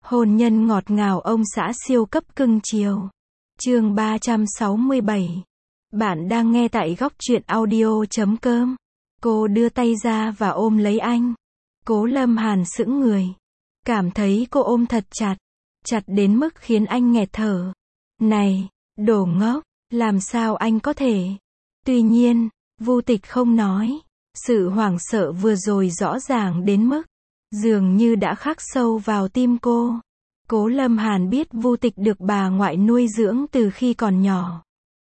Hôn nhân ngọt ngào ông xã siêu cấp cưng chiều. Chương 367. Bạn đang nghe tại góc truyện audio.com. Cô đưa tay ra và ôm lấy anh. Cố Lâm Hàn sững người. Cảm thấy cô ôm thật chặt. Chặt đến mức khiến anh nghẹt thở. Này, đồ ngốc, làm sao anh có thể? Tuy nhiên, Vu Tịch không nói. Sự hoảng sợ vừa rồi rõ ràng đến mức dường như đã khắc sâu vào tim cô. Cố Lâm Hàn biết Vu Tịch được bà ngoại nuôi dưỡng từ khi còn nhỏ.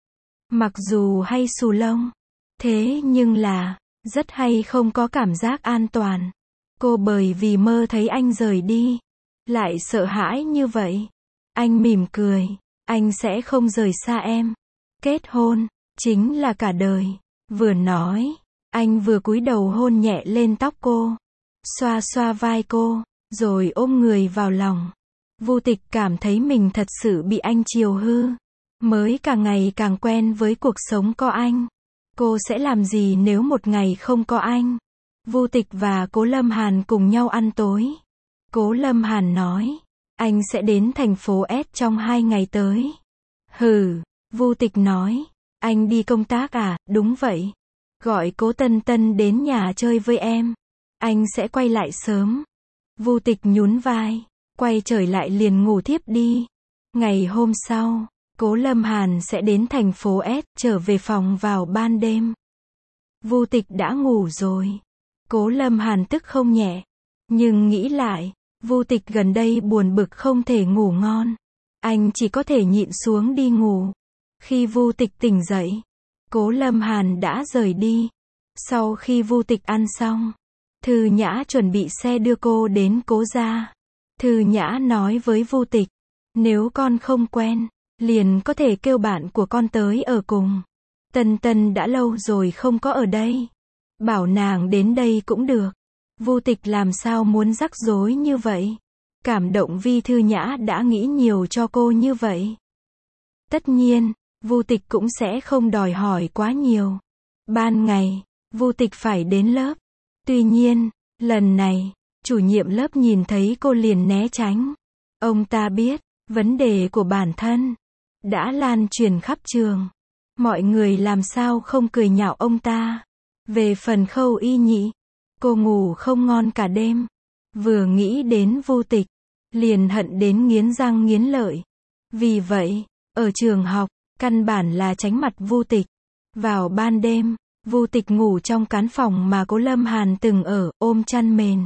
Mặc dù hay xù lông, thế nhưng là rất hay không có cảm giác an toàn. Cô bởi vì mơ thấy anh rời đi, lại sợ hãi như vậy. Anh mỉm cười, anh sẽ không rời xa em. Kết hôn chính là cả đời. Vừa nói, anh vừa cúi đầu hôn nhẹ lên tóc cô, xoa xoa vai cô, rồi ôm người vào lòng. Vu Tịch cảm thấy mình thật sự bị anh chiều hư. Mới càng ngày càng quen với cuộc sống có anh. Cô sẽ làm gì nếu một ngày không có anh? Vu Tịch và Cố Lâm Hàn cùng nhau ăn tối. Cố Lâm Hàn nói, anh sẽ đến thành phố S trong 2 ngày tới. Hừ, Vu Tịch nói, anh đi công tác à? Đúng vậy. Gọi Cố Tân Tân đến nhà chơi với em. Anh sẽ quay lại sớm. Vu Tịch nhún vai, quay trở lại liền ngủ thiếp đi. Ngày hôm sau, Cố Lâm Hàn sẽ đến thành phố S, trở về phòng vào ban đêm. Vu Tịch đã ngủ rồi. Cố Lâm Hàn tức không nhẹ. Nhưng nghĩ lại, Vu Tịch gần đây buồn bực không thể ngủ ngon. Anh chỉ có thể nhịn xuống đi ngủ. Khi Vu Tịch tỉnh dậy, Cố Lâm Hàn đã rời đi. Sau khi Vu Tịch ăn xong, Thư Nhã chuẩn bị xe đưa cô đến Cố gia. Thư Nhã nói với Vu Tịch, nếu con không quen, liền có thể kêu bạn của con tới ở cùng. Tân Tân đã lâu rồi không có ở đây. Bảo nàng đến đây cũng được. Vu Tịch làm sao muốn rắc rối như vậy? Cảm động vì Thư Nhã đã nghĩ nhiều cho cô như vậy. Tất nhiên, Vu Tịch cũng sẽ không đòi hỏi quá nhiều. Ban ngày, Vu Tịch phải đến lớp. Tuy nhiên, lần này, chủ nhiệm lớp nhìn thấy cô liền né tránh. Ông ta biết, vấn đề của bản thân đã lan truyền khắp trường. Mọi người làm sao không cười nhạo ông ta. Về phần Khâu Y Nhị, cô ngủ không ngon cả đêm. Vừa nghĩ đến Vu Tịch, liền hận đến nghiến răng nghiến lợi. Vì vậy, ở trường học, căn bản là tránh mặt Vu Tịch. Vào ban đêm, Vu Tịch ngủ trong căn phòng mà Cố Lâm Hàn từng ở, ôm chăn mền.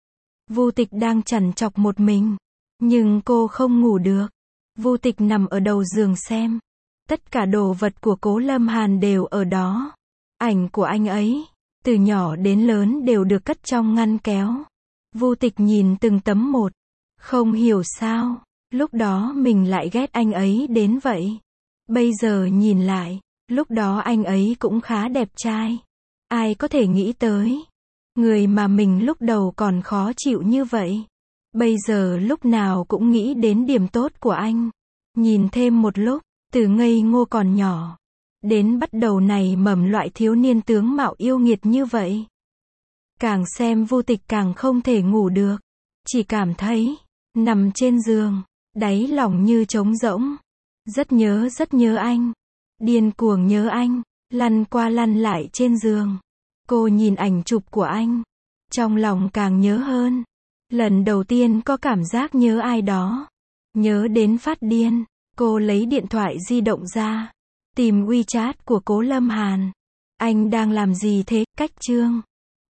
Vu Tịch đang trằn trọc một mình, nhưng cô không ngủ được. Vu Tịch nằm ở đầu giường xem. Tất cả đồ vật của Cố Lâm Hàn đều ở đó. Ảnh của anh ấy, từ nhỏ đến lớn đều được cất trong ngăn kéo. Vu Tịch nhìn từng tấm một. Không hiểu sao, lúc đó mình lại ghét anh ấy đến vậy. Bây giờ nhìn lại, lúc đó anh ấy cũng khá đẹp trai. Ai có thể nghĩ tới, người mà mình lúc đầu còn khó chịu như vậy, bây giờ lúc nào cũng nghĩ đến điểm tốt của anh. Nhìn thêm một lúc, từ ngây ngô còn nhỏ, đến bắt đầu này mầm loại thiếu niên tướng mạo yêu nghiệt như vậy. Càng xem Vu Tịch càng không thể ngủ được. Chỉ cảm thấy, nằm trên giường, đáy lòng như trống rỗng. Rất nhớ anh. Điên cuồng nhớ anh, lăn qua lăn lại trên giường. Cô nhìn ảnh chụp của anh, trong lòng càng nhớ hơn. Lần đầu tiên có cảm giác nhớ ai đó. Nhớ đến phát điên, cô lấy điện thoại di động ra, tìm WeChat của Cố Lâm Hàn. Anh đang làm gì thế? Cách chương